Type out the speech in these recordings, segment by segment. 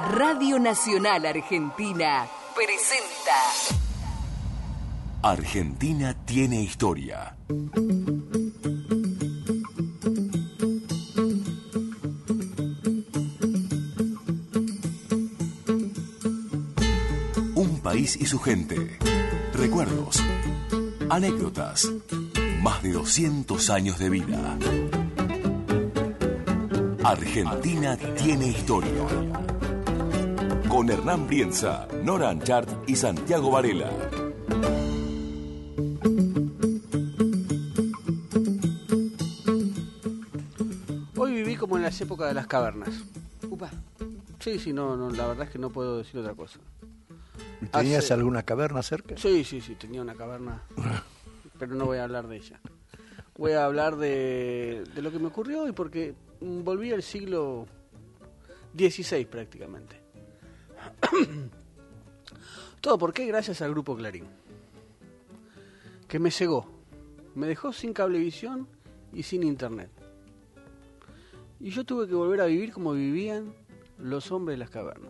Radio Nacional Argentina presenta Argentina tiene historia. Un país y su gente. Recuerdos. Anécdotas. Más de 200 años de vida. Argentina tiene historia. Con Hernán Brienza, Nora Anchart y Santiago Varela. Hoy viví como en las épocas de las cavernas. Upa. Sí, no, la verdad es que no puedo decir otra cosa. ¿Tenías alguna caverna cerca? Sí, tenía una caverna, pero no voy a hablar de ella. Voy a hablar de lo que me ocurrió y porque volví al siglo XVI prácticamente. Todo por qué, gracias al Grupo Clarín, que me cegó, me dejó sin cablevisión y sin internet. Y yo tuve que volver a vivir como vivían los hombres de las cavernas.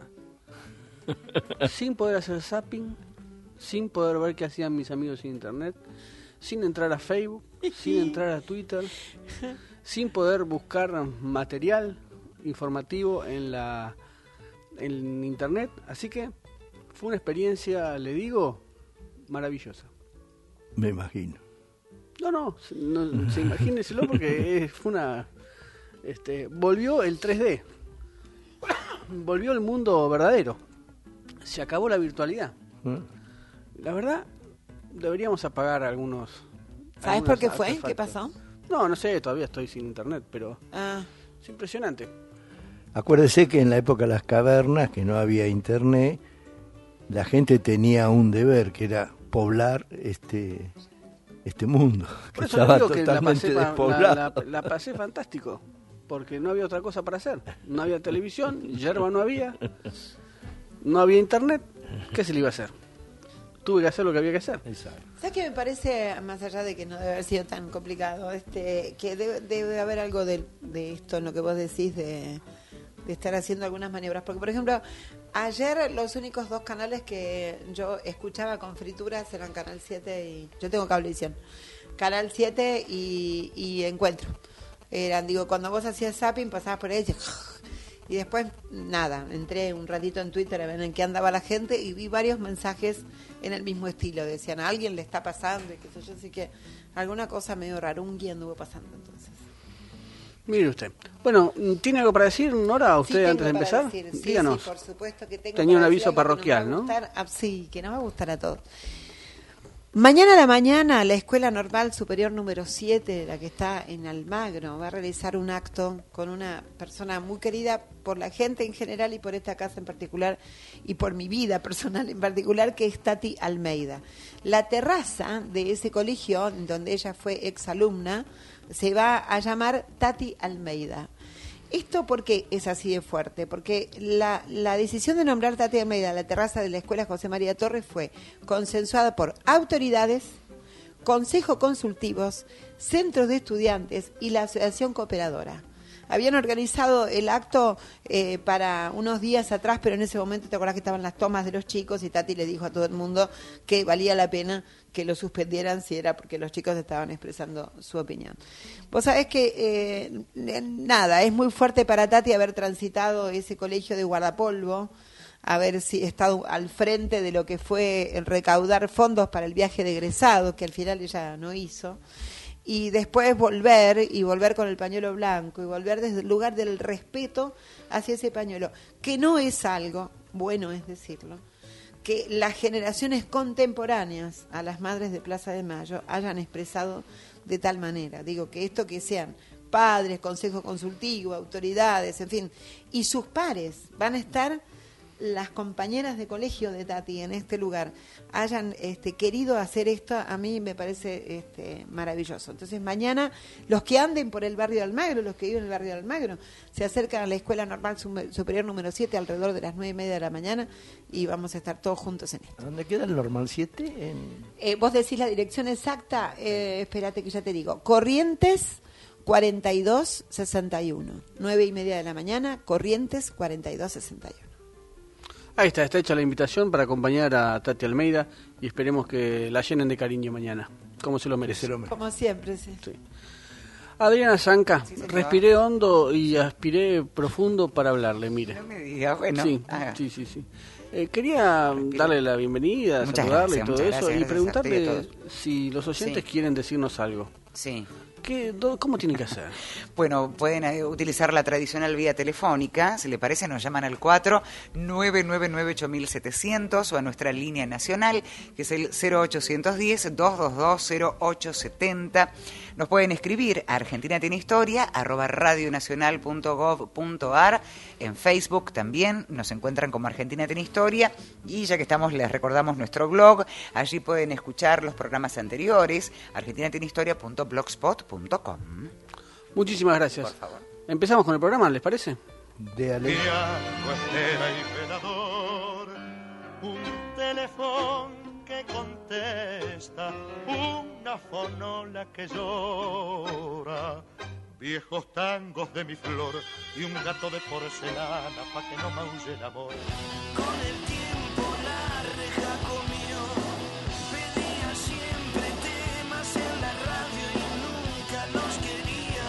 Sin poder hacer zapping, sin poder ver qué hacían mis amigos sin internet, sin entrar a Facebook, sin entrar a Twitter, sin poder buscar material informativo en internet. Así que fue una experiencia, le digo, maravillosa. Me imagino. No, se imagínenselo porque fue una... volvió el 3D, volvió el mundo verdadero, se acabó la virtualidad. La verdad, deberíamos apagar algunos... ¿Sabes por qué fue? artefactos. ¿Qué pasó? No sé, todavía estoy sin internet, pero es impresionante. Acuérdese que en la época de las cavernas, que no había internet, la gente tenía un deber, que era poblar este mundo, que Por eso estaba digo que totalmente despoblado. la pasé fantástico, porque no había otra cosa para hacer. No había televisión, yerba no había internet. ¿Qué se le iba a hacer? Tuve que hacer lo que había que hacer. Exacto. ¿Sabes qué me parece, más allá de que no debe haber sido tan complicado, que debe haber algo de esto en lo que vos decís de estar haciendo algunas maniobras? Porque, por ejemplo, ayer los únicos dos canales que yo escuchaba con frituras eran Canal 7 y... Yo tengo cablevisión. Canal 7 y Encuentro. Cuando vos hacías zapping, pasabas por ahí y después, nada, entré un ratito en Twitter a ver en qué andaba la gente y vi varios mensajes en el mismo estilo. Decían, a alguien le está pasando y qué sé yo, así que alguna cosa medio rarungui anduvo pasando entonces. Mire usted. Bueno, ¿tiene algo para decir, Nora, usted antes de empezar? Sí, Díganos. por supuesto que tengo. Tenía un para aviso decir algo parroquial, que nos va a ¿no? gustar, sí, que nos va a gustar a todos. Mañana a la mañana, la Escuela Normal Superior número 7, la que está en Almagro, va a realizar un acto con una persona muy querida por la gente en general y por esta casa en particular y por mi vida personal en particular, que es Tati Almeida. La terraza de ese colegio, donde ella fue exalumna, se va a llamar Tati Almeida. ¿Esto por qué es así de fuerte? Porque la decisión de nombrar Tati Almeida a la terraza de la Escuela José María Torres fue consensuada por autoridades, consejos consultivos, centros de estudiantes y la Asociación Cooperadora. Habían organizado el acto para unos días atrás, pero en ese momento te acordás que estaban las tomas de los chicos y Tati le dijo a todo el mundo que valía la pena que lo suspendieran si era porque los chicos estaban expresando su opinión. Vos sabés que, es muy fuerte para Tati haber transitado ese colegio de guardapolvo, haber estado al frente de lo que fue el recaudar fondos para el viaje de egresados, que al final ella no hizo. Y después volver con el pañuelo blanco y volver desde el lugar del respeto hacia ese pañuelo, que no es algo, bueno es decirlo, que las generaciones contemporáneas a las madres de Plaza de Mayo hayan expresado de tal manera. Digo, que esto que sean padres, consejo consultivo, autoridades, en fin, y sus pares van a estar... Las compañeras de colegio de Tati en este lugar hayan querido hacer esto, a mí me parece maravilloso. Entonces mañana los que anden por el barrio de Almagro, los que viven en el barrio de Almagro, se acercan a la Escuela Normal Superior número 7 alrededor de las 9:30 de la mañana y vamos a estar todos juntos en esto. ¿Dónde queda el Normal 7? Vos decís la dirección exacta, espérate que ya te digo, Corrientes 4261, 9:30 de la mañana, Corrientes 4261. Ahí está hecha la invitación para acompañar a Tati Almeida y esperemos que la llenen de cariño mañana, como se lo merece. Como siempre, sí. Sí. Adriana Zanca, Sí, señor. respiré hondo y aspiré profundo para hablarle, mire. No me diga, bueno. Sí, haga. sí. Quería darle la bienvenida, Muchas saludarle gracias, y todo muchas eso, gracias, y gracias a preguntarle ti y a si los oyentes Sí. quieren decirnos algo. Sí. ¿Cómo tienen que hacer? Bueno, pueden utilizar la tradicional vía telefónica, si le parece nos llaman al 4-999-8700 o a nuestra línea nacional, que es el 0810-222-0870. Nos pueden escribir a Argentina Tiene Historia, @radionacional.gov.ar, en Facebook también nos encuentran como Argentina Tiene Historia, y ya que estamos les recordamos nuestro blog, allí pueden escuchar los programas anteriores, argentinatienehistoria.blogspot.com. Muchísimas gracias. Por favor. Empezamos con el programa, ¿les parece? De Ale. Piano, estera y velador, un teléfono que contesta, una fonola que llora, viejos tangos de mi flor y un gato de porcelana pa' que no maulle el amor. Con el tiempo la reja comió, pedía siempre temas en la radio y nunca los quería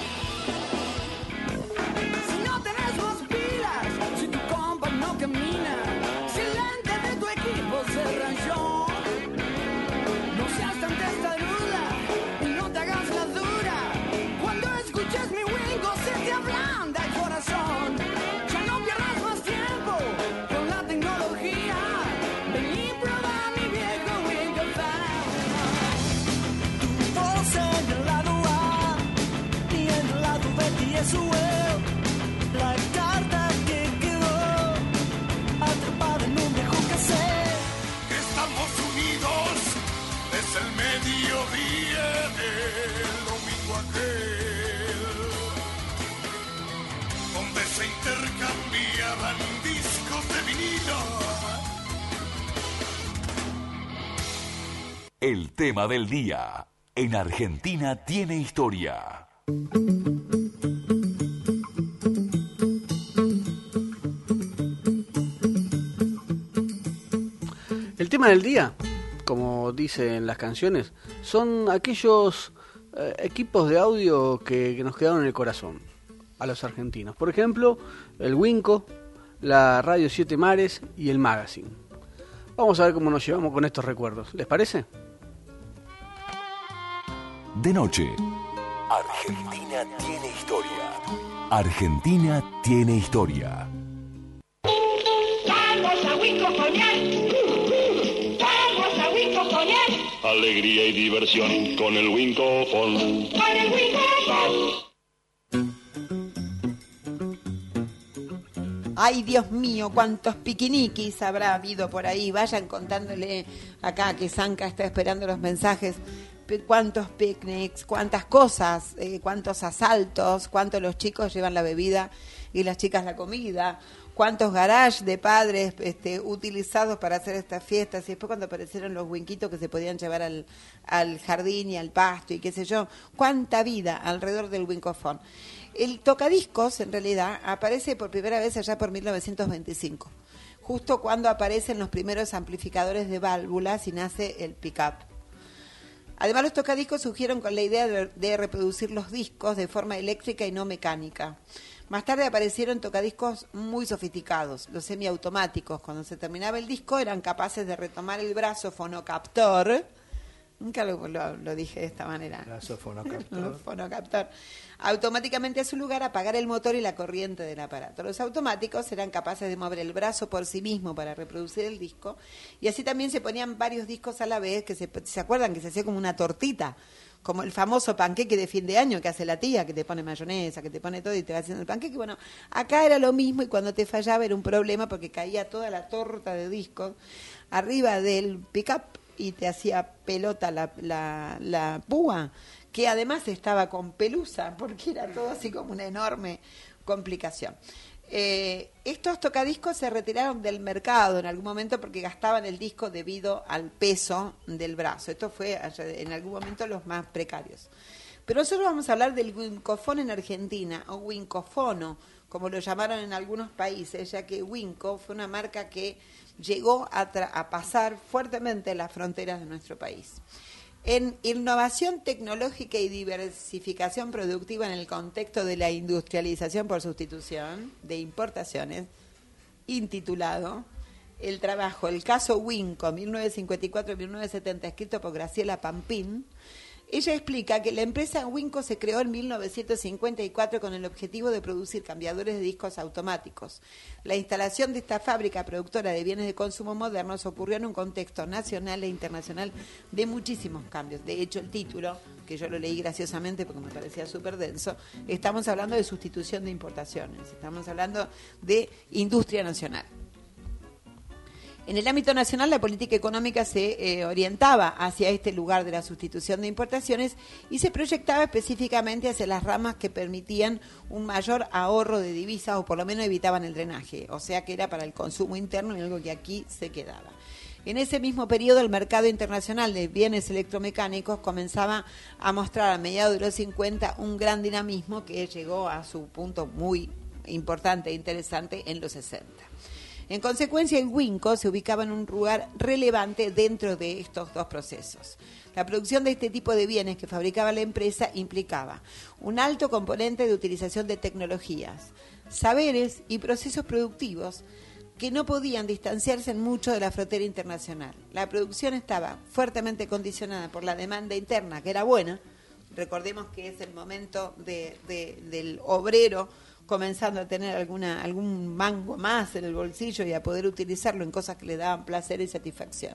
oír. Si no tenés vos pilas, si tu compa no camina, si el ente de tu equipo se rayó, no seas tan testaruda y no te hagas la dura. Cuando escuches mi wingo se te ablanda el corazón. Ya no pierdas más tiempo con la tecnología. Ven y prueba mi viejo Wingo Phone. Tu voz en el lado A y en el lado B es su web. La carta que quedó atrapada en un viejo cassette. Estamos unidos desde el mediodía del domingo aquel, donde se intercambiaban discos de vinilo. El tema del día. En Argentina Tiene Historia. El tema del día, como dicen las canciones, son aquellos equipos de audio que nos quedaron en el corazón a los argentinos. Por ejemplo, el Winco, la Radio 7 Mares y el Magazine. Vamos a ver cómo nos llevamos con estos recuerdos. ¿Les parece? De noche. Argentina tiene historia. Argentina tiene historia. Vamos a Winco Cognac. Vamos a Winco Cognac. Alegría y diversión con el Wincofon. Con el Winco Phone. Ay, Dios mío, cuántos piquiniquis habrá habido por ahí. Vayan contándole acá que Zanca está esperando los mensajes. Cuántos picnics, cuántas cosas, cuántos asaltos, cuántos los chicos llevan la bebida y las chicas la comida, cuántos garages de padres utilizados para hacer estas fiestas. Y después cuando aparecieron los winquitos que se podían llevar al jardín y al pasto y qué sé yo, cuánta vida alrededor del Wincofon. El tocadiscos, en realidad, aparece por primera vez allá por 1925, justo cuando aparecen los primeros amplificadores de válvulas y nace el pick-up. Además, los tocadiscos surgieron con la idea de reproducir los discos de forma eléctrica y no mecánica. Más tarde aparecieron tocadiscos muy sofisticados, los semiautomáticos. Cuando se terminaba el disco eran capaces de retomar el brazo fonocaptor. Nunca lo dije de esta manera. Brazo fonocaptor. Fonocaptor. Automáticamente a su lugar apagar el motor y la corriente del aparato. Los automáticos eran capaces de mover el brazo por sí mismo para reproducir el disco, y así también se ponían varios discos a la vez, que se acuerdan que se hacía como una tortita, como el famoso panqueque de fin de año que hace la tía, que te pone mayonesa, que te pone todo y te va haciendo el panqueque. Bueno, acá era lo mismo, y cuando te fallaba era un problema porque caía toda la torta de discos arriba del pick-up y te hacía pelota la púa, que además estaba con pelusa, porque era todo así como una enorme complicación. Estos tocadiscos se retiraron del mercado en algún momento porque gastaban el disco debido al peso del brazo. Esto fue en algún momento los más precarios. Pero nosotros vamos a hablar del Wincofon en Argentina, o Wincofono, como lo llamaron en algunos países, ya que Winco fue una marca que llegó a pasar fuertemente las fronteras de nuestro país. En innovación tecnológica y diversificación productiva en el contexto de la industrialización por sustitución de importaciones, intitulado el trabajo, el caso Winco, 1954-1970, escrito por Graciela Pampín, ella explica que la empresa Winco se creó en 1954 con el objetivo de producir cambiadores de discos automáticos. La instalación de esta fábrica productora de bienes de consumo modernos ocurrió en un contexto nacional e internacional de muchísimos cambios. De hecho, el título, que yo lo leí graciosamente porque me parecía súper denso, estamos hablando de sustitución de importaciones, estamos hablando de industria nacional. En el ámbito nacional, la política económica se orientaba hacia este lugar de la sustitución de importaciones y se proyectaba específicamente hacia las ramas que permitían un mayor ahorro de divisas o por lo menos evitaban el drenaje, o sea que era para el consumo interno y algo que aquí se quedaba. En ese mismo periodo, el mercado internacional de bienes electromecánicos comenzaba a mostrar a mediados de los 50 un gran dinamismo que llegó a su punto muy importante e interesante en los 60. En consecuencia, el Winco se ubicaba en un lugar relevante dentro de estos dos procesos. La producción de este tipo de bienes que fabricaba la empresa implicaba un alto componente de utilización de tecnologías, saberes y procesos productivos que no podían distanciarse en mucho de la frontera internacional. La producción estaba fuertemente condicionada por la demanda interna, que era buena. Recordemos que es el momento del obrero comenzando a tener algún mango más en el bolsillo y a poder utilizarlo en cosas que le daban placer y satisfacción.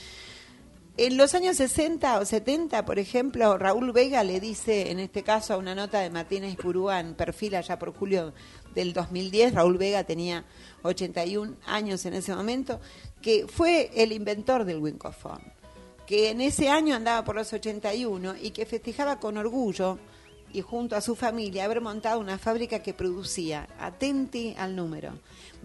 En los años 60 o 70, por ejemplo, Raúl Vega le dice, en este caso a una nota de Martínez Purúa en Perfil allá por julio del 2010, Raúl Vega tenía 81 años en ese momento, que fue el inventor del Wincofone, que en ese año andaba por los 81 y que festejaba con orgullo y junto a su familia haber montado una fábrica que producía, atenti al número,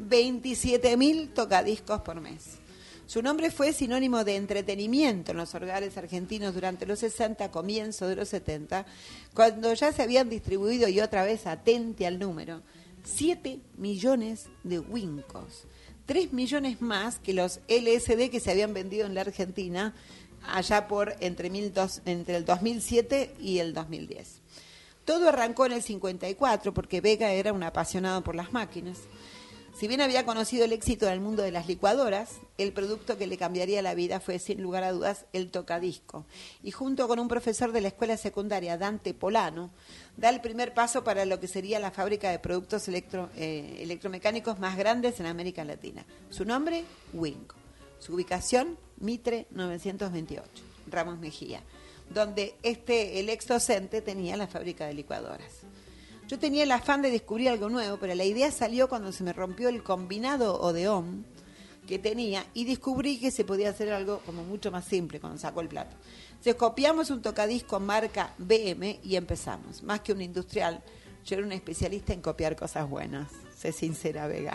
27.000 tocadiscos por mes. Su nombre fue sinónimo de entretenimiento en los hogares argentinos durante los 60, comienzo de los 70, cuando ya se habían distribuido, y otra vez atenti al número, 7 millones de Wincos, 3 millones más que los LSD que se habían vendido en la Argentina allá por entre el 2007 y el 2010. Todo arrancó en el 54 porque Vega era un apasionado por las máquinas. Si bien había conocido el éxito en el mundo de las licuadoras, el producto que le cambiaría la vida fue, sin lugar a dudas, el tocadisco. Y junto con un profesor de la escuela secundaria, Dante Polano, da el primer paso para lo que sería la fábrica de productos electromecánicos más grandes en América Latina. Su nombre, Winco. Su ubicación, Mitre 928, Ramos Mejía, donde el ex docente tenía la fábrica de licuadoras. Yo tenía el afán de descubrir algo nuevo, pero la idea salió cuando se me rompió el combinado Odeón que tenía y descubrí que se podía hacer algo como mucho más simple cuando sacó el plato. Entonces copiamos un tocadisco marca BM y empezamos. Más que un industrial, yo era un especialista en copiar cosas buenas. Sé sincera, Vega.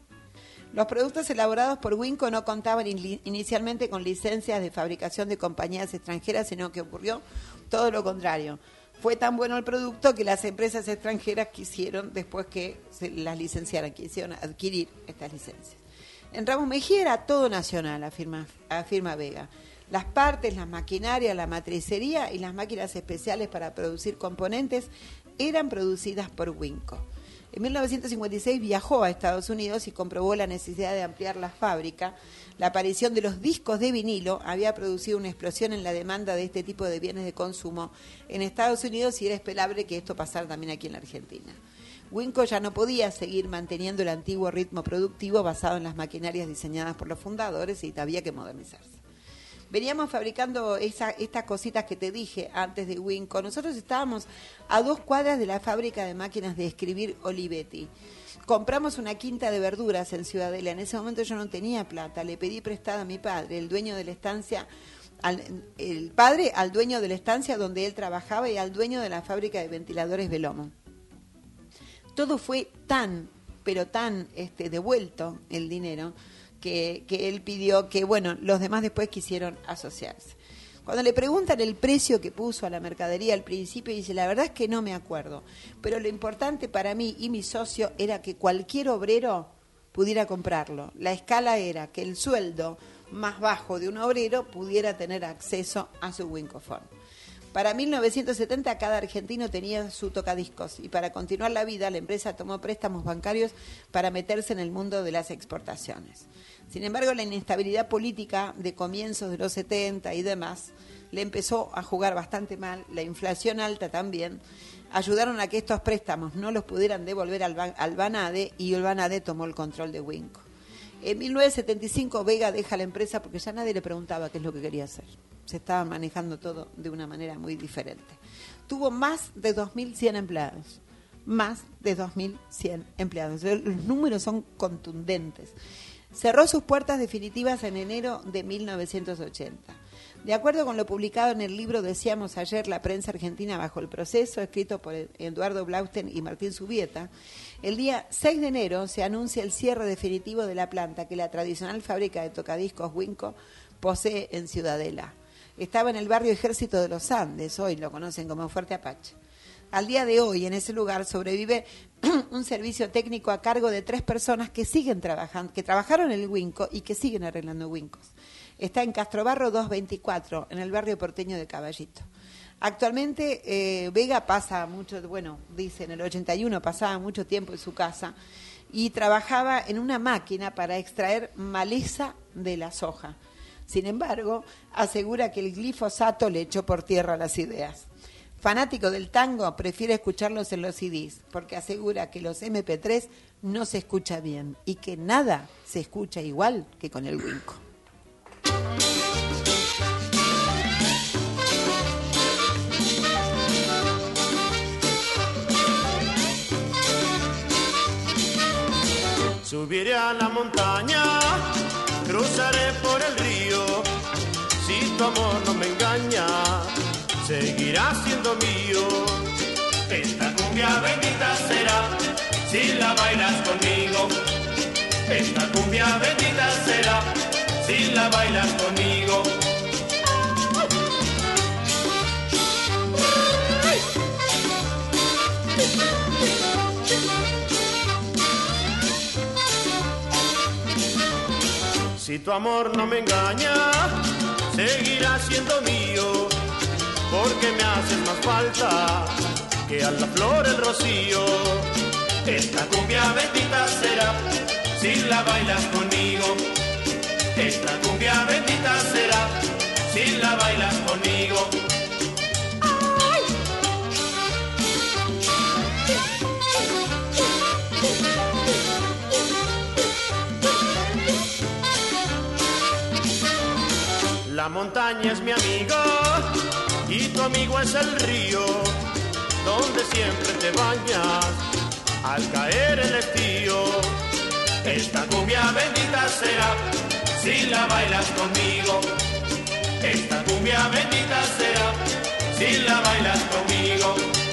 Los productos elaborados por Winco no contaban inicialmente con licencias de fabricación de compañías extranjeras, sino que ocurrió todo lo contrario. Fue tan bueno el producto que las empresas extranjeras quisieron, después que se las licenciaran, quisieron adquirir estas licencias. En Ramos Mejía era todo nacional, afirma Vega. Las partes, las maquinarias, la matricería y las máquinas especiales para producir componentes eran producidas por Winco. En 1956 viajó a Estados Unidos y comprobó la necesidad de ampliar la fábrica. La aparición de los discos de vinilo había producido una explosión en la demanda de este tipo de bienes de consumo en Estados Unidos y era esperable que esto pasara también aquí en la Argentina. Winco ya no podía seguir manteniendo el antiguo ritmo productivo basado en las maquinarias diseñadas por los fundadores y había que modernizarse. Veníamos fabricando estas cositas que te dije antes de Winco. Nosotros estábamos a 2 cuadras de la fábrica de máquinas de escribir Olivetti. Compramos una quinta de verduras en Ciudadela. En ese momento yo no tenía plata. Le pedí prestada a mi padre, el dueño de la estancia, el padre al dueño de la estancia donde él trabajaba y al dueño de la fábrica de ventiladores Velomo. Todo fue tan devuelto el dinero que él pidió que, bueno, los demás después quisieron asociarse. Cuando le preguntan el precio que puso a la mercadería al principio, dice, la verdad es que no me acuerdo, pero lo importante para mí y mi socio era que cualquier obrero pudiera comprarlo. La escala era que el sueldo más bajo de un obrero pudiera tener acceso a su Winkofon. Para 1970 cada argentino tenía su tocadiscos y para continuar la vida la empresa tomó préstamos bancarios para meterse en el mundo de las exportaciones. Sin embargo, la inestabilidad política de comienzos de los 70 y demás le empezó a jugar bastante mal, la inflación alta también, ayudaron a que estos préstamos no los pudieran devolver al Banade y el Banade tomó el control de Winco. En 1975 Vega deja la empresa porque ya nadie le preguntaba qué es lo que quería hacer. Se estaba manejando todo de una manera muy diferente. Tuvo más de 2.100 empleados. Más de 2.100 empleados. Los números son contundentes. Cerró sus puertas definitivas en enero de 1980. De acuerdo con lo publicado en el libro Decíamos ayer, la prensa argentina bajo el proceso, escrito por Eduardo Blaustein y Martín Subieta, el día 6 de enero se anuncia el cierre definitivo de la planta que la tradicional fábrica de tocadiscos Winco posee en Ciudadela. Estaba en el barrio Ejército de los Andes, hoy lo conocen como Fuerte Apache. Al día de hoy, en ese lugar sobrevive un servicio técnico a cargo de 3 personas que siguen trabajando, que trabajaron en el Winco y que siguen arreglando Wincos. Está en Castrobarro 224, en el barrio porteño de Caballito. Actualmente Vega pasa mucho, dice en el 81 pasaba mucho tiempo en su casa y trabajaba en una máquina para extraer maleza de la soja. Sin embargo, asegura que el glifosato le echó por tierra las ideas. Fanático del tango, prefiere escucharlos en los CDs, porque asegura que los MP3 no se escucha bien y que nada se escucha igual que con el Winco. Subiré a la montaña, cruzaré por el río, si tu amor no me engaña, seguirá siendo mío. Esta cumbia bendita será, si la bailas conmigo. Esta cumbia bendita será, si la bailas conmigo. Si tu amor no me engaña, seguirá siendo mío, porque me haces más falta que a la flor el rocío. Esta cumbia bendita será, si la bailas conmigo. Esta cumbia bendita será, si la bailas conmigo. La montaña es mi amigo y tu amigo es el río, donde siempre te bañas al caer el estío. Esta cumbia bendita será, si la bailas conmigo. Esta cumbia bendita será, si la bailas conmigo.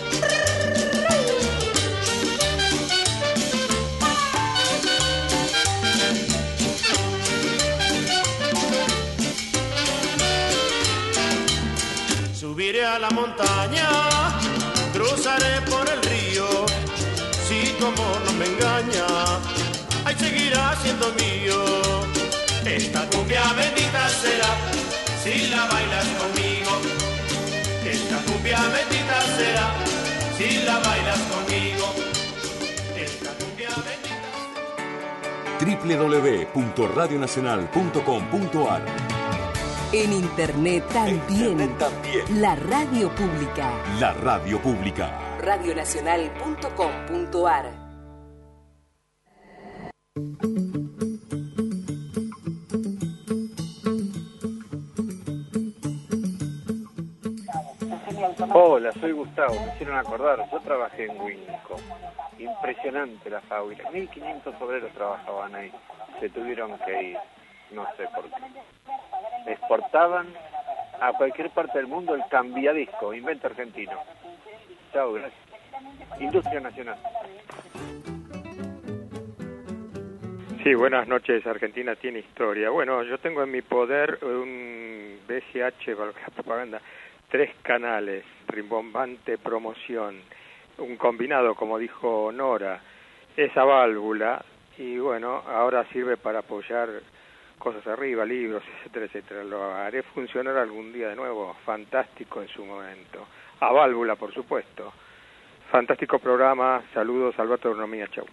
Subiré a la montaña, cruzaré por el río, si tu amor no me engaña, ahí seguirá siendo mío. Esta cumbia bendita será, si la bailas conmigo. Esta cumbia bendita será, si la bailas conmigo. Esta cumbia bendita. www.radionacional.com.ar. En Internet también. La radio pública. La radio pública. Radionacional.com.ar. Hola, soy Gustavo, me hicieron acordar, yo trabajé en Winco, impresionante la fábrica, 1500 obreros trabajaban ahí, se tuvieron que ir, no sé por qué. Exportaban a cualquier parte del mundo el cambiadisco, invento argentino. Chao, gracias. Industria Nacional. Sí, buenas noches. Argentina tiene historia. Bueno, yo tengo en mi poder un BGH, valga la propaganda, 3 canales, rimbombante promoción, un combinado, como dijo Nora, esa válvula, y bueno, ahora sirve para apoyar cosas arriba, libros, etcétera, etcétera. Lo haré funcionar algún día de nuevo, fantástico en su momento. A válvula, por supuesto. Fantástico programa, saludos, Alberto Agronomía, chau.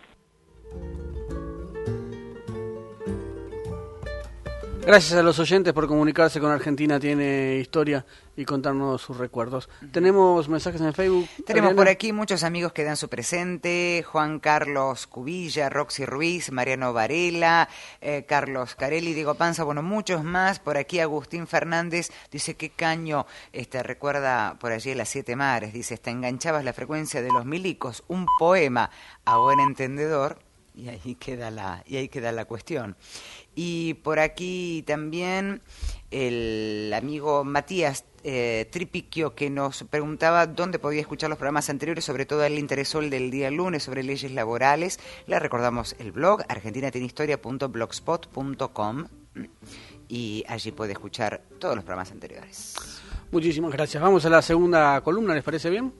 Gracias a los oyentes por comunicarse con Argentina Tiene Historia y contarnos sus recuerdos. ¿Tenemos mensajes en Facebook? Tenemos Adriana? por aquí muchos amigos que dan su presente: Juan Carlos Cubilla, Roxy Ruiz, Mariano Varela, Carlos Carelli, Diego Panza, bueno, muchos más. Por aquí Agustín Fernández dice: qué caño, recuerda por allí las 7 mares, dice, enganchabas la frecuencia de los milicos, un poema a buen entendedor, y ahí queda la cuestión. Y por aquí también el amigo Matías Tripiquio, que nos preguntaba dónde podía escuchar los programas anteriores, sobre todo a él le interesó el del día lunes sobre leyes laborales. Le recordamos el blog argentinatienehistoria.blogspot.com y allí puede escuchar todos los programas anteriores. Muchísimas gracias. Vamos a la segunda columna, ¿les parece bien?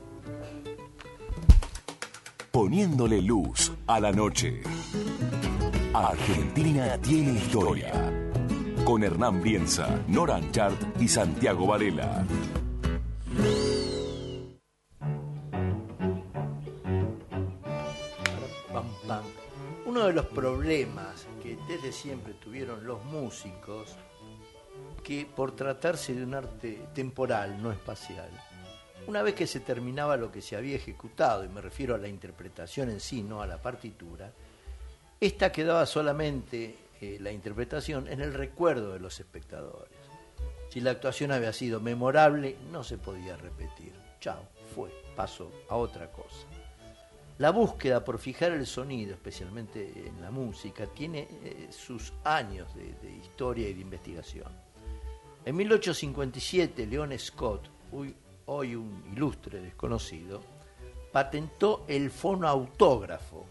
Poniéndole luz a la noche. Argentina Tiene Historia. Con Hernán Brienza, Nora Anchart y Santiago Varela. Uno de los problemas que desde siempre tuvieron los músicos, que por tratarse de un arte temporal, no espacial, una vez que se terminaba lo que se había ejecutado, y me refiero a la interpretación en sí, no a la partitura, esta quedaba solamente, la interpretación, en el recuerdo de los espectadores. Si la actuación había sido memorable, no se podía repetir. Chao, fue, pasó a otra cosa. La búsqueda por fijar el sonido, especialmente en la música, tiene sus años de historia y de investigación. En 1857, Leon Scott, hoy un ilustre desconocido, patentó el fonoautógrafo,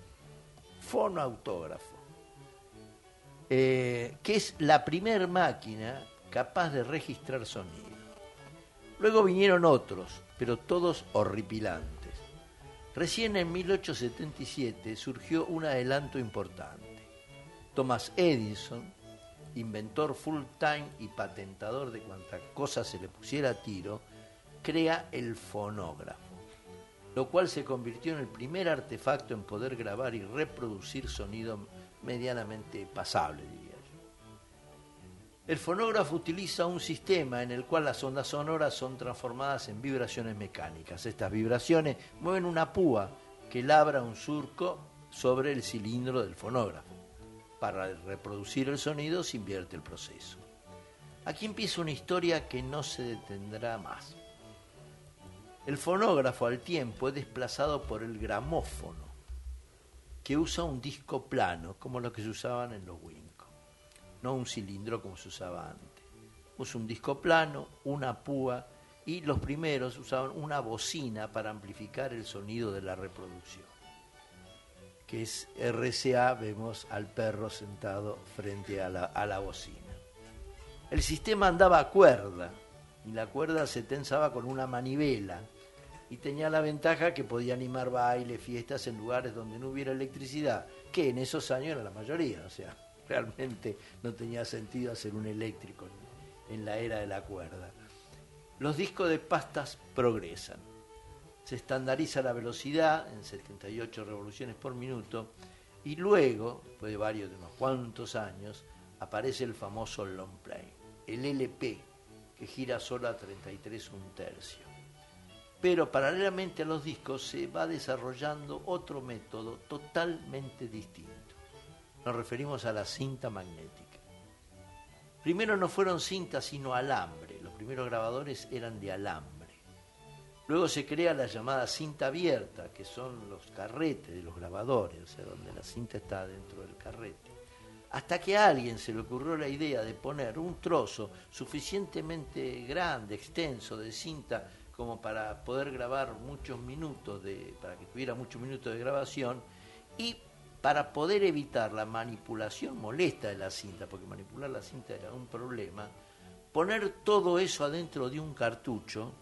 que es la primer máquina capaz de registrar sonido. Luego vinieron otros, pero todos horripilantes. Recién en 1877 surgió un adelanto importante. Thomas Edison, inventor full time y patentador de cuanta cosa se le pusiera a tiro, crea el fonógrafo, lo cual se convirtió en el primer artefacto en poder grabar y reproducir sonido medianamente pasable, diría yo. El fonógrafo utiliza un sistema en el cual las ondas sonoras son transformadas en vibraciones mecánicas. Estas vibraciones mueven una púa que labra un surco sobre el cilindro del fonógrafo. Para reproducir el sonido se invierte el proceso. Aquí empieza una historia que no se detendrá más. El fonógrafo al tiempo es desplazado por el gramófono, que usa un disco plano, como lo que se usaban en los Winco, no un cilindro como se usaba antes. Usa un disco plano, una púa, y los primeros usaban una bocina para amplificar el sonido de la reproducción, que es RCA, vemos al perro sentado frente a la bocina. El sistema andaba a cuerda, y la cuerda se tensaba con una manivela, y tenía la ventaja que podía animar bailes, fiestas en lugares donde no hubiera electricidad, que en esos años era la mayoría, o sea, realmente no tenía sentido hacer un eléctrico en la era de la cuerda. Los discos de pastas progresan, se estandariza la velocidad en 78 revoluciones por minuto, y luego, después de unos cuantos años, aparece el famoso long play, el LP, que gira solo a 33 1/3. Pero paralelamente a los discos se va desarrollando otro método totalmente distinto. Nos referimos a la cinta magnética. Primero no fueron cintas sino alambre. Los primeros grabadores eran de alambre. Luego se crea la llamada cinta abierta, que son los carretes de los grabadores, o sea, donde la cinta está dentro del carrete. Hasta que a alguien se le ocurrió la idea de poner un trozo suficientemente grande, extenso de cinta, como para poder grabar muchos minutos, para que tuviera muchos minutos de grabación, y para poder evitar la manipulación molesta de la cinta, porque manipular la cinta era un problema, poner todo eso adentro de un cartucho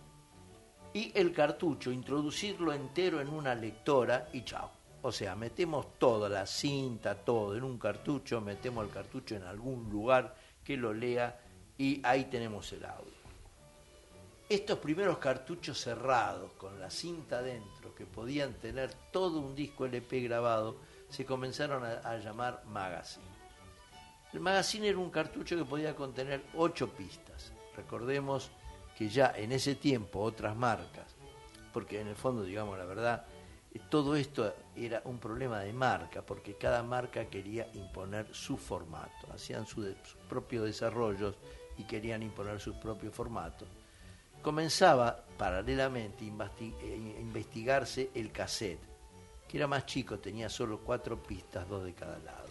y el cartucho introducirlo entero en una lectora y chao. O sea, metemos toda la cinta, todo en un cartucho, metemos el cartucho en algún lugar que lo lea y ahí tenemos el audio. Estos primeros cartuchos cerrados con la cinta dentro, que podían tener todo un disco LP grabado, se comenzaron a llamar magazine. El magazine era un cartucho que podía contener 8 pistas. Recordemos que ya en ese tiempo otras marcas, porque en el fondo, digamos la verdad, todo esto era un problema de marca, porque cada marca quería imponer su formato, hacían sus propios desarrollos y querían imponer sus propios formatos. Comenzaba paralelamente a investigarse el cassette, que era más chico, tenía solo 4 pistas, 2 de cada lado.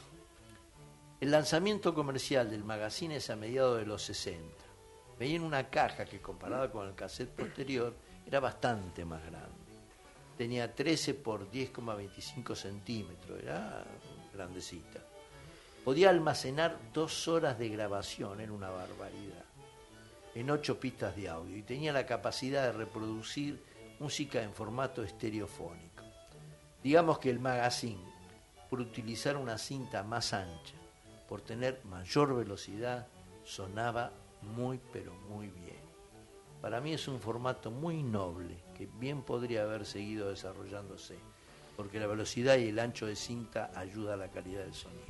El lanzamiento comercial del magazine es a mediados de los 60. Venía en una caja que, comparada con el cassette posterior, era bastante más grande. Tenía 13 por 10,25 centímetros, era grandecita. Podía almacenar 2 horas de grabación, era una barbaridad, en 8 pistas de audio, y tenía la capacidad de reproducir música en formato estereofónico. Digamos que el magazine, por utilizar una cinta más ancha, por tener mayor velocidad, sonaba muy pero muy bien. Para mí es un formato muy noble, que bien podría haber seguido desarrollándose, porque la velocidad y el ancho de cinta ayuda a la calidad del sonido.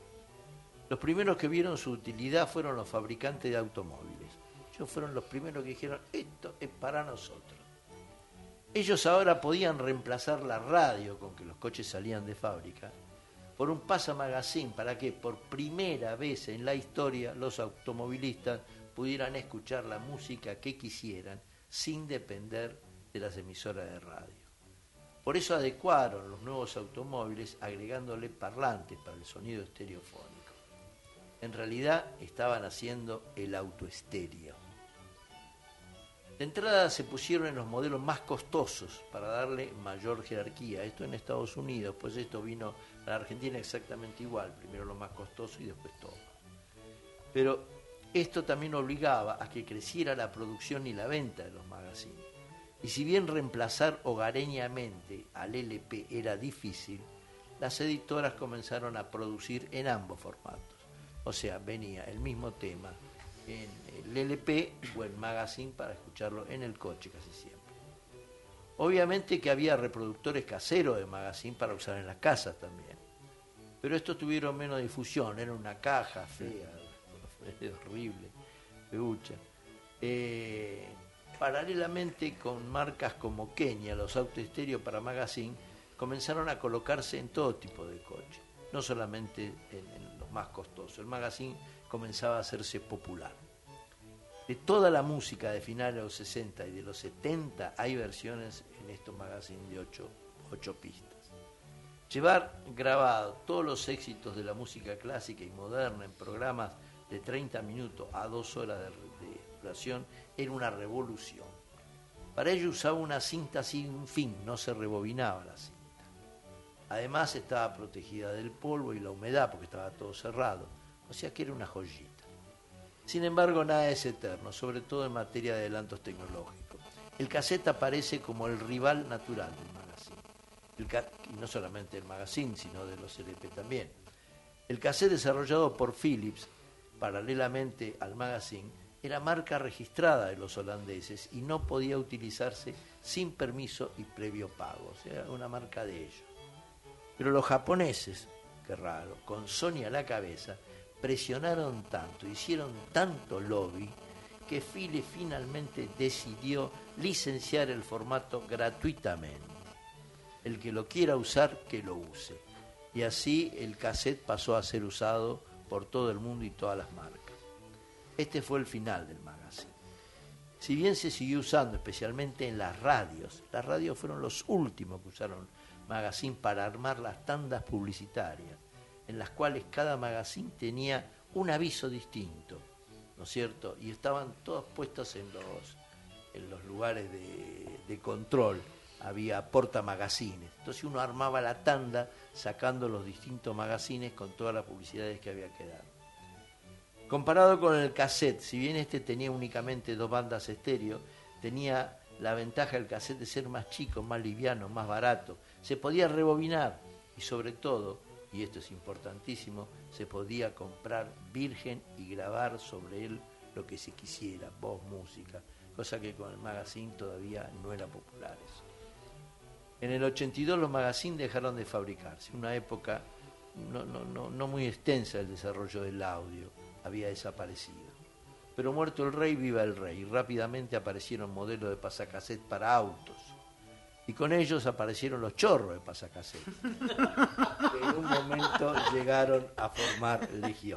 Los primeros que vieron su utilidad fueron los fabricantes de automóviles. Ellos fueron los primeros que dijeron, esto es para nosotros. Ellos ahora podían reemplazar la radio con que los coches salían de fábrica por un pasamagazine, para que por primera vez en la historia los automovilistas pudieran escuchar la música que quisieran sin depender de las emisoras de radio. Por eso adecuaron los nuevos automóviles agregándole parlantes para el sonido estereofónico. En realidad estaban haciendo el autoestéreo. De entrada se pusieron en los modelos más costosos para darle mayor jerarquía. Esto en Estados Unidos, pues esto vino a la Argentina exactamente igual. Primero lo más costoso y después todo. Pero esto también obligaba a que creciera la producción y la venta de los magazines. Y si bien reemplazar hogareñamente al LP era difícil, las editoras comenzaron a producir en ambos formatos. O sea, venía el mismo tema en el LP o el magazine para escucharlo en el coche casi siempre. Obviamente que había reproductores caseros de magazine para usar en las casas también. Pero estos tuvieron menos difusión, era una caja fea, horrible, feucha. Paralelamente con marcas como Kenia, los autoestéreo para magazine comenzaron a colocarse en todo tipo de coches, no solamente en los más costosos. El magazine comenzaba a hacerse popular. De toda la música de finales de los 60 y de los 70 hay versiones en estos magazines de 8 pistas. Llevar grabado todos los éxitos de la música clásica y moderna en programas de 30 minutos a 2 horas de duración era una revolución. Para ello usaba una cinta sin fin, no se rebobinaba la cinta. Además estaba protegida del polvo y la humedad porque estaba todo cerrado, o sea que era una joyita. Sin embargo, nada es eterno, sobre todo en materia de adelantos tecnológicos. El cassette aparece como el rival natural del magazine. Y no solamente del magazine, sino de los LP también. El cassette desarrollado por Philips, paralelamente al magazine, era marca registrada de los holandeses y no podía utilizarse sin permiso y previo pago. O sea, era una marca de ellos. Pero los japoneses, qué raro, con Sony a la cabeza, presionaron tanto, hicieron tanto lobby, que Philips finalmente decidió licenciar el formato gratuitamente. El que lo quiera usar, que lo use. Y así el cassette pasó a ser usado por todo el mundo y todas las marcas. Este fue el final del magazine. Si bien se siguió usando, especialmente en las radios fueron los últimos que usaron magazine para armar las tandas publicitarias, en las cuales cada magazine tenía un aviso distinto, ¿no es cierto? Y estaban todas puestas en los lugares de control. Había portamagazines. Entonces uno armaba la tanda sacando los distintos magazines con todas las publicidades que había que dar. Comparado con el cassette, si bien este tenía únicamente 2 bandas estéreo, tenía la ventaja del cassette de ser más chico, más liviano, más barato. Se podía rebobinar y sobre todo, y esto es importantísimo, se podía comprar virgen y grabar sobre él lo que se quisiera, voz, música, cosa que con el magazine todavía no era popular eso. En el 82 los magazines dejaron de fabricarse, una época no muy extensa del desarrollo del audio, había desaparecido. Pero muerto el rey, viva el rey, y rápidamente aparecieron modelos de pasacassette para autos. Y con ellos aparecieron los chorros de pasacassette, que en un momento llegaron a formar legión.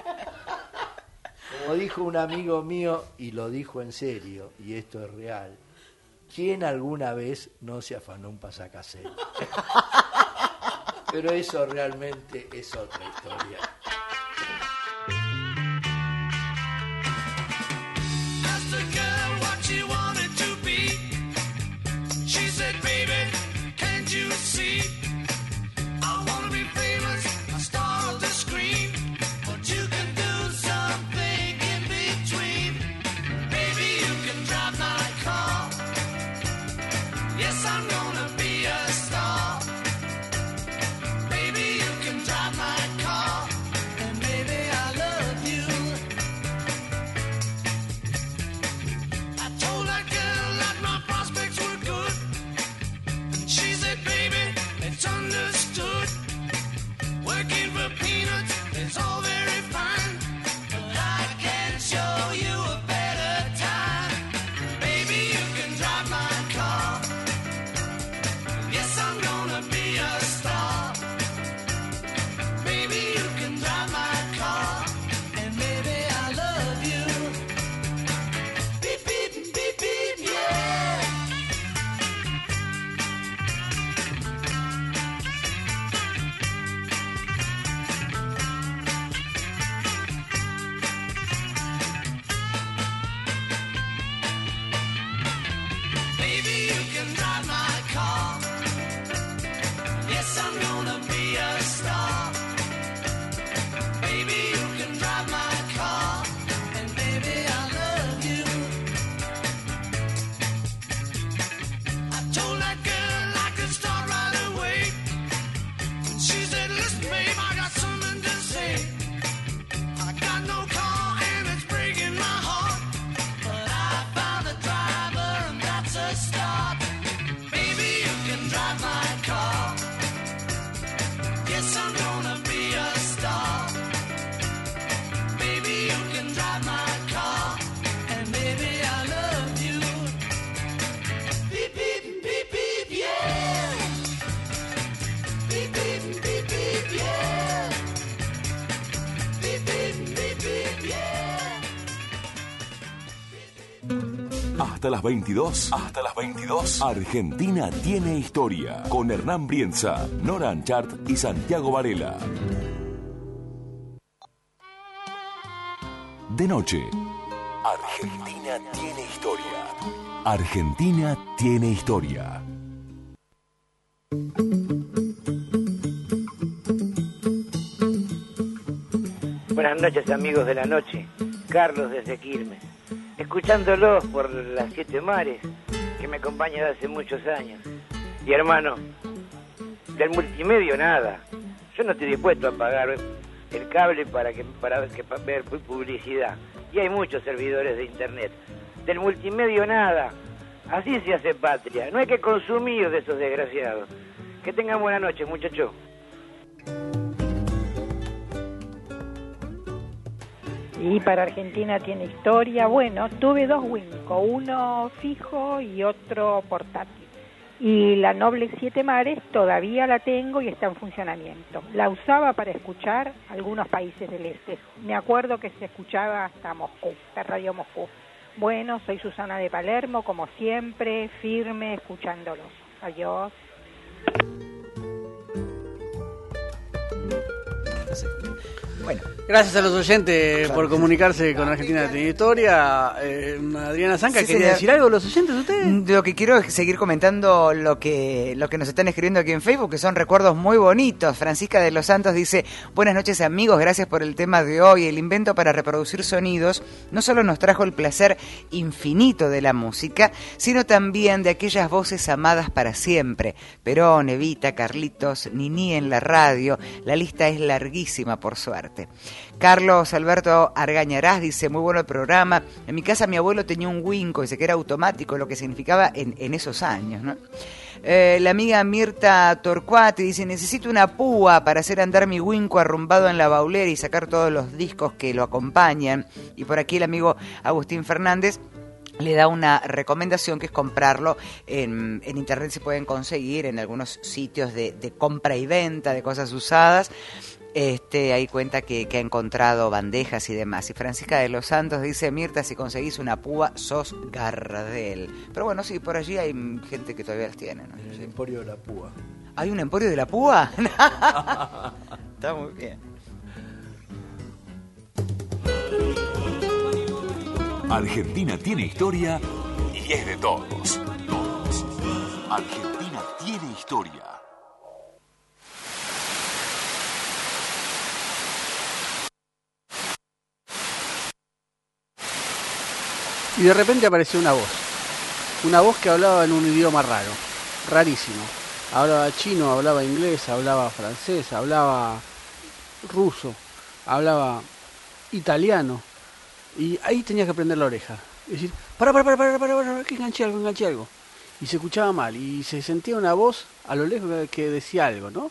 Como dijo un amigo mío, y lo dijo en serio, y esto es real, ¿quién alguna vez no se afanó un pasacassette? Pero eso realmente es otra historia. Hasta las 22. Argentina tiene historia. Con Hernán Brienza, Nora Anchart y Santiago Varela. De noche. Argentina tiene historia. Argentina tiene historia. Buenas noches, amigos de la noche. Carlos desde Quilmes. Escuchándolos por las 7 mares, que me acompaña desde hace muchos años. Y hermano, del multimedio nada. Yo no estoy dispuesto a pagar el cable para ver publicidad. Y hay muchos servidores de internet. Del multimedio nada. Así se hace patria. No hay que consumir de esos desgraciados. Que tengan buena noche, muchachos. Y para Argentina tiene historia. Bueno, tuve 2 Winco, uno fijo y otro portátil. Y la Noble 7 Mares todavía la tengo y está en funcionamiento. La usaba para escuchar algunos países del este. Me acuerdo que se escuchaba hasta Moscú, hasta Radio Moscú. Bueno, soy Susana de Palermo, como siempre, firme, escuchándolos. Adiós. Bueno. Gracias a los oyentes por comunicarse con Argentina Tiene Historia. Adriana Zanca, Sí, ¿quería señor. decir algo a los oyentes de ustedes? Lo que quiero es seguir comentando lo que nos están escribiendo aquí en Facebook, que son recuerdos muy bonitos. Francisca de los Santos dice: buenas noches amigos, gracias por el tema de hoy. El invento para reproducir sonidos no solo nos trajo el placer infinito de la música, sino también de aquellas voces amadas para siempre. Perón, Evita, Carlitos, Nini en la radio. La lista es larguísima, por suerte. Carlos Alberto Argañarás dice: muy bueno el programa. En mi casa mi abuelo tenía un Winco, dice que era automático, lo que significaba en esos años, ¿no? La amiga Mirta Torcuati dice: necesito una púa para hacer andar mi Winco arrumbado en la baulera y sacar todos los discos que lo acompañan. Y por aquí el amigo Agustín Fernández le da una recomendación, que es comprarlo en internet. Se pueden conseguir en algunos sitios de compra y venta de cosas usadas. Ahí cuenta que ha encontrado bandejas y demás. Y Francisca de los Santos dice: Mirta, si conseguís una púa, sos Gardel. Pero bueno, sí, por allí hay gente que todavía las tiene, ¿no? El Emporio de la Púa. ¿Hay un Emporio de la Púa? Está muy bien. Argentina Tiene Historia y es de todos. Todos. Argentina Tiene Historia. Y de repente apareció una voz que hablaba en un idioma raro, rarísimo. Hablaba chino, hablaba inglés, hablaba francés, hablaba ruso, hablaba italiano. Y ahí tenías que prender la oreja. Y decir: para, que enganché algo. Y se escuchaba mal, y se sentía una voz a lo lejos que decía algo, ¿no?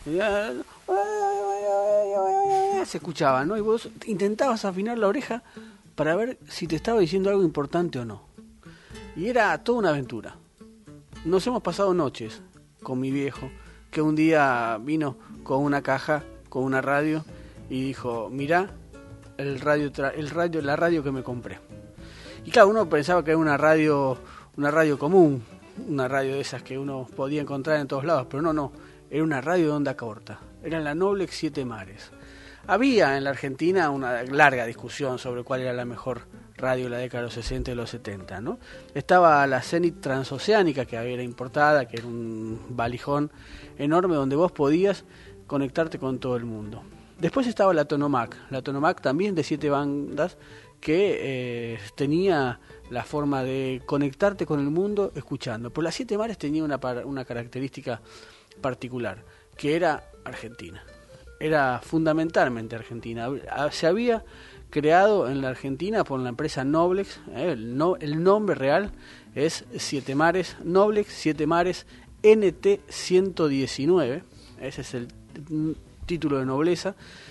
Se escuchaba, ¿no? Y vos intentabas afinar la oreja para ver si te estaba diciendo algo importante o no. Y era toda una aventura. Nos hemos pasado noches con mi viejo, que un día vino con una caja, con una radio, y dijo: mirá la radio que me compré. Y claro, uno pensaba que era una radio común, una radio de esas que uno podía encontrar en todos lados, pero no, era una radio de onda corta. Era la Noblex 7 Mares. Había en la Argentina una larga discusión sobre cuál era la mejor radio de la década de los 60 y los 70, ¿no? Estaba la Zenit Transoceánica, que era importada, que era un valijón enorme donde vos podías conectarte con todo el mundo. Después estaba la Tonomac también de 7 bandas, que tenía la forma de conectarte con el mundo escuchando. Pero la 7 Mares tenía una característica particular, que era Argentina. Era fundamentalmente Argentina. Se había creado en la Argentina por la empresa Noblex. El nombre real es 7 Mares, Noblex 7 Mares NT 119. Ese es el título de nobleza.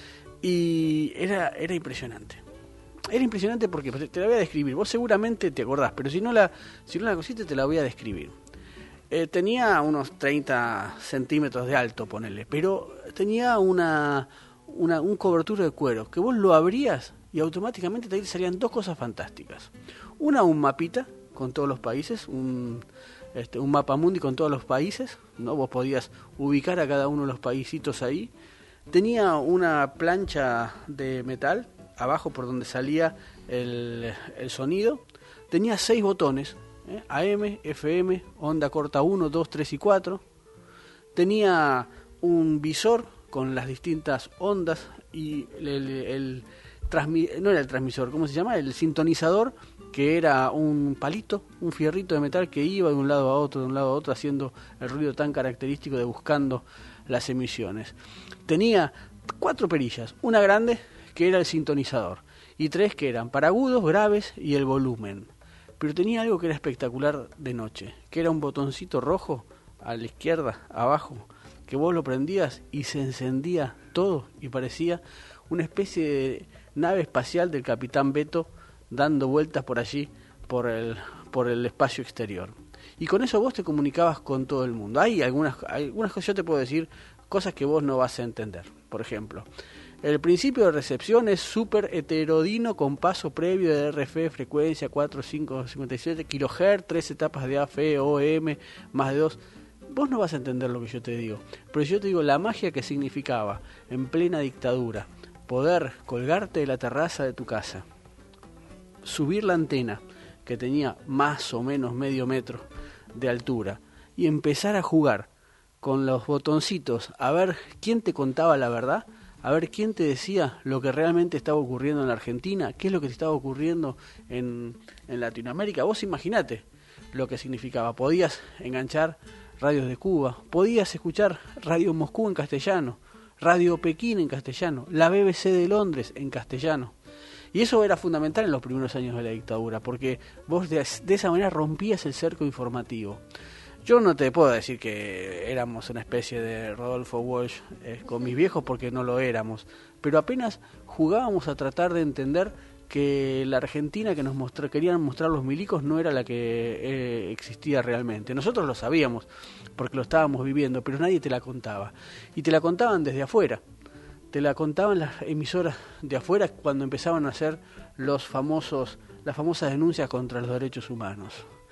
Y era impresionante. Era impresionante porque te la voy a describir. Vos seguramente te acordás, pero si no la conociste, te la voy a describir. Tenía unos 30 centímetros de alto, ponele, pero tenía un cobertura de cuero que vos lo abrías y automáticamente te salían dos cosas fantásticas. Un mapita con todos los países, un mapa mundi con todos los países, ¿no? Vos podías ubicar a cada uno de los paisitos ahí. Tenía una plancha de metal abajo por donde salía el sonido. Tenía 6 botones. AM, FM, onda corta 1, 2, 3 y 4. Tenía un visor con las distintas ondas y no era el transmisor, ¿cómo se llama? El sintonizador, que era un palito, un fierrito de metal que iba de un lado a otro, haciendo el ruido tan característico de buscando las emisiones. Tenía 4 perillas, una grande que era el sintonizador y 3 que eran para agudos, graves y el volumen. Pero tenía algo que era espectacular de noche, que era un botoncito rojo a la izquierda, abajo, que vos lo prendías y se encendía todo y parecía una especie de nave espacial del Capitán Beto dando vueltas por allí, por el espacio exterior. Y con eso vos te comunicabas con todo el mundo. Hay algunas cosas, yo te puedo decir, cosas que vos no vas a entender. Por ejemplo, el principio de recepción es súper heterodino con paso previo de RF, frecuencia 4557 kHz, 3 etapas de AFE, OEM, más de 2. Vos no vas a entender lo que yo te digo, pero yo te digo la magia que significaba en plena dictadura poder colgarte de la terraza de tu casa, subir la antena, que tenía más o menos medio metro de altura, y empezar a jugar con los botoncitos a ver quién te contaba la verdad, a ver quién te decía lo que realmente estaba ocurriendo en la Argentina, qué es lo que estaba ocurriendo en Latinoamérica. Vos imaginate lo que significaba. Podías enganchar radios de Cuba, podías escuchar Radio Moscú en castellano, Radio Pekín en castellano, la BBC de Londres en castellano. Y eso era fundamental en los primeros años de la dictadura, porque vos de esa manera rompías el cerco informativo. Yo no te puedo decir que éramos una especie de Rodolfo Walsh con mis viejos, porque no lo éramos, pero apenas jugábamos a tratar de entender que la Argentina que nos querían mostrar los milicos no era la que existía realmente. Nosotros lo sabíamos, porque lo estábamos viviendo, pero nadie te la contaba. Y te la contaban desde afuera. Te la contaban las emisoras de afuera cuando empezaban a hacer las famosas denuncias contra los derechos humanos.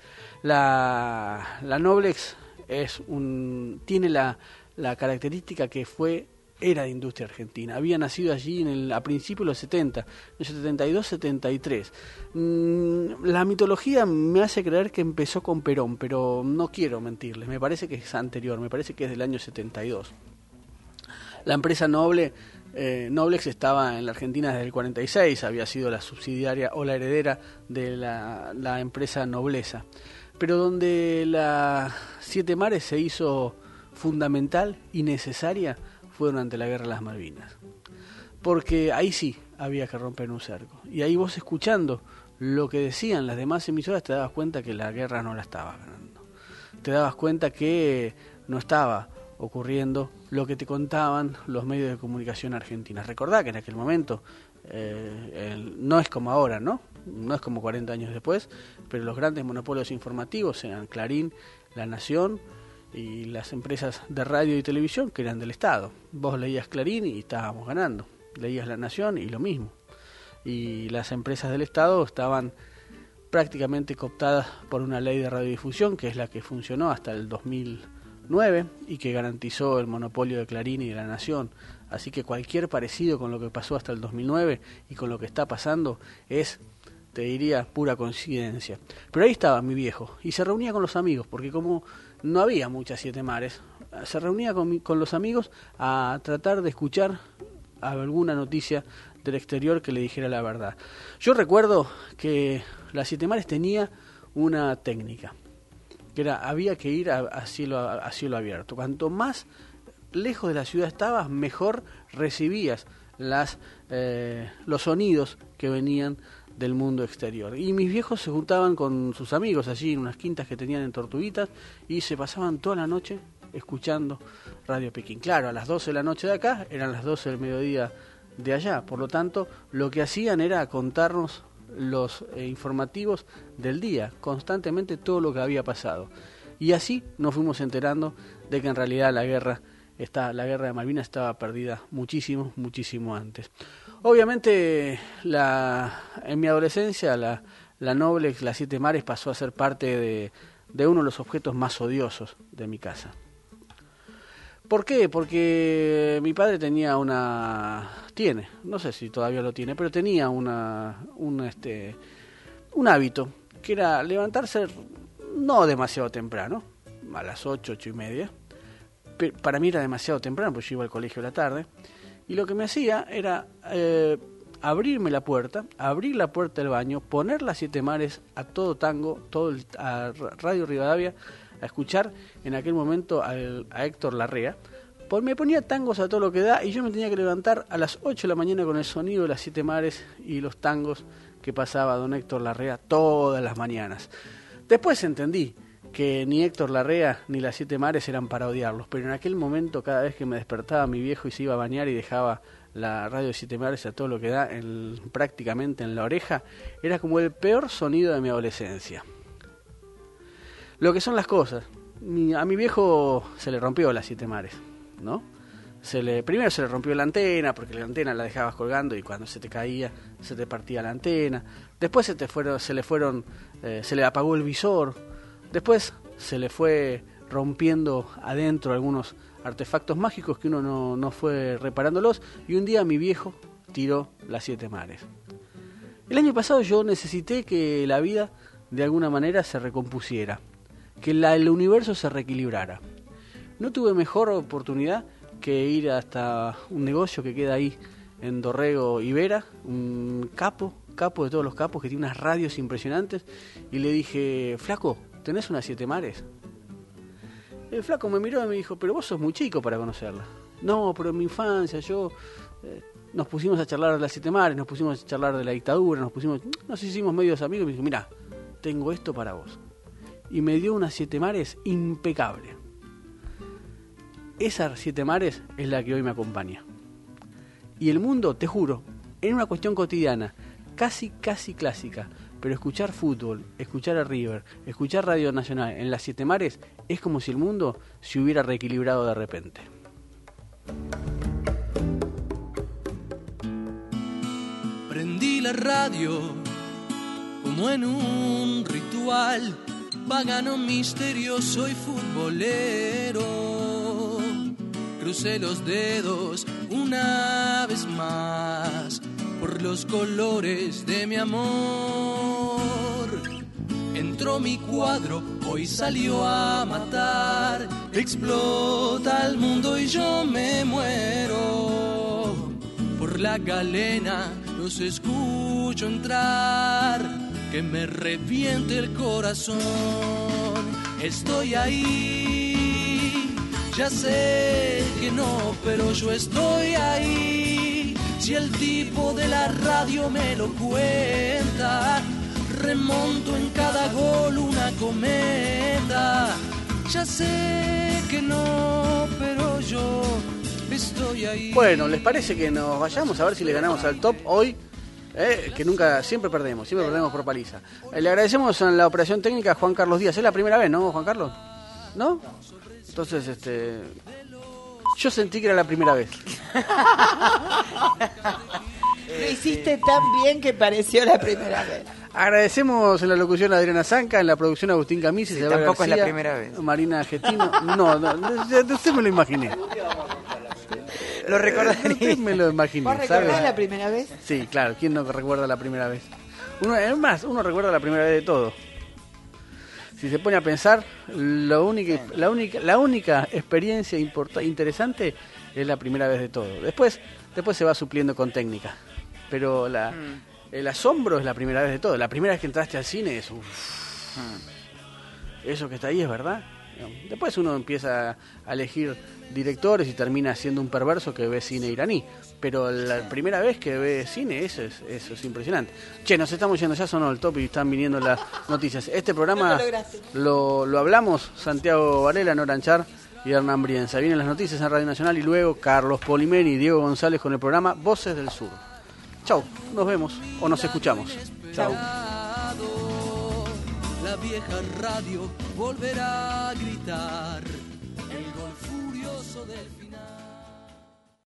La Noblex tiene la característica que era de industria argentina. Había nacido allí a principios de los 70, en el 72, 73. La mitología me hace creer que empezó con Perón, pero no quiero mentirles. Me parece que es anterior, me parece que es del año 72. La empresa Noblex estaba en la Argentina desde el 46, había sido la subsidiaria o la heredera de la empresa Nobleza. Pero donde la Siete Mares se hizo fundamental y necesaria fue durante la Guerra de las Malvinas. Porque ahí sí había que romper un cerco. Y ahí vos, escuchando lo que decían las demás emisoras, te dabas cuenta que la guerra no la estaba ganando. Te dabas cuenta que no estaba ocurriendo lo que te contaban los medios de comunicación argentinos. Recordá que en aquel momento no es como ahora, ¿no? No es como 40 años después, pero los grandes monopolios informativos eran Clarín, La Nación y las empresas de radio y televisión que eran del Estado. Vos leías Clarín y estábamos ganando, leías La Nación y lo mismo. Y las empresas del Estado estaban prácticamente cooptadas por una ley de radiodifusión, que es la que funcionó hasta el 2009 y que garantizó el monopolio de Clarín y de La Nación. Así que cualquier parecido con lo que pasó hasta el 2009 y con lo que está pasando es, te diría, pura coincidencia. Pero ahí estaba mi viejo y se reunía con los amigos, porque como no había muchas Siete Mares, se reunía con los amigos a tratar de escuchar alguna noticia del exterior que le dijera la verdad. Yo recuerdo que la Siete Mares tenía una técnica, que era, había que ir a cielo abierto. Cuanto más lejos de la ciudad estabas, mejor recibías los sonidos que venían del mundo exterior. Y mis viejos se juntaban con sus amigos allí en unas quintas que tenían en Tortuguitas y se pasaban toda la noche escuchando Radio Pekín. Claro, a las 12 de la noche de acá eran las 12 del mediodía de allá. Por lo tanto, lo que hacían era contarnos los informativos del día, constantemente todo lo que había pasado. Y así nos fuimos enterando de que en realidad la guerra de Malvinas estaba perdida muchísimo antes. Obviamente, en mi adolescencia, la Noblex, la Siete Mares, pasó a ser parte de uno de los objetos más odiosos de mi casa. ¿Por qué? Porque mi padre tiene, no sé si todavía lo tiene, pero tenía un hábito, que era levantarse no demasiado temprano, a las 8:30. Para mí era demasiado temprano, porque yo iba al colegio a la tarde, y lo que me hacía era abrir la puerta del baño, poner las Siete Mares a todo tango, a Radio Rivadavia, a escuchar en aquel momento a Héctor Larrea. Me ponía tangos a todo lo que da y yo me tenía que levantar a las 8 de la mañana con el sonido de las Siete Mares y los tangos que pasaba don Héctor Larrea todas las mañanas. Después entendí que ni Héctor Larrea ni las Siete Mares eran para odiarlos, pero en aquel momento, cada vez que me despertaba mi viejo y se iba a bañar y dejaba la radio de Siete Mares a todo lo que da prácticamente en la oreja, era como el peor sonido de mi adolescencia. Lo que son las cosas. A mi viejo se le rompió las Siete Mares, ¿no? Primero se le rompió la antena, porque la antena la dejabas colgando y cuando se te caía se te partía la antena. Después se le apagó el visor. Después se le fue rompiendo adentro algunos artefactos mágicos que uno no fue reparándolos. Y un día mi viejo tiró las 7 mares. El año pasado yo necesité que la vida de alguna manera se recompusiera, que el universo se reequilibrara. No tuve mejor oportunidad que ir hasta un negocio que queda ahí en Dorrego y Vera, un capo de todos los capos, que tiene unas radios impresionantes, y le dije: flaco, ¿tenés unas 7 mares? El flaco me miró y me dijo: pero vos sos muy chico para conocerla. No, pero en mi infancia nos pusimos a charlar de las 7 mares, nos pusimos a charlar de la dictadura, nos hicimos medios amigos, y me dijo: mirá, tengo esto para vos. Y me dio unas 7 mares impecable. Esa 7 mares es la que hoy me acompaña. Y el mundo, te juro, en una cuestión cotidiana, casi clásica, pero escuchar fútbol, escuchar a River, escuchar Radio Nacional en las 7 mares, es como si el mundo se hubiera reequilibrado de repente. Prendí la radio como en un ritual pagano, misterioso y futbolero. Crucé los dedos una vez más por los colores de mi amor. Entró mi cuadro, hoy salió a matar. Explota el mundo y yo me muero. Por la galena los escucho entrar, que me reviente el corazón. Estoy ahí, ya sé que no, pero yo estoy ahí. Si el tipo de la radio me lo cuenta, remonto en cada gol una cometa. Ya sé que no, pero yo estoy ahí. Bueno, ¿les parece que nos vayamos a ver si le ganamos al top hoy? Que siempre perdemos por paliza. Le agradecemos en la operación técnica a Juan Carlos Díaz. Es la primera vez, ¿no, Juan Carlos? ¿No? Entonces, yo sentí que era la primera vez. Lo hiciste tan bien que pareció la primera vez. Agradecemos en la locución a Adriana Zanca, en la producción a Agustín Camis, sí, tampoco García, es la primera vez. Marina Gestino. No, usted me lo imaginé. Lo recordaría. Usted me lo imaginé. ¿Vos recordás la primera vez? Sí, claro. ¿Quién no recuerda la primera vez? Uno recuerda la primera vez de todo. Si se pone a pensar, la única experiencia interesante es la primera vez de todo. Después se va supliendo con técnica. Pero el asombro es la primera vez de todo. La primera vez que entraste al cine es eso que está ahí es verdad. Después uno empieza a elegir directores y termina siendo un perverso que ve cine iraní. Pero la primera vez que ve cine, eso es impresionante. Che, nos estamos yendo, ya sonó el top y están viniendo las noticias. Este programa lo hablamos Santiago Varela, Nora Anchar y Hernán Brienza. Vienen las noticias en Radio Nacional y luego Carlos Polimeri y Diego González con el programa Voces del Sur. Chau, nos vemos o nos escuchamos. Chau. La vieja radio volverá a gritar el gol furioso del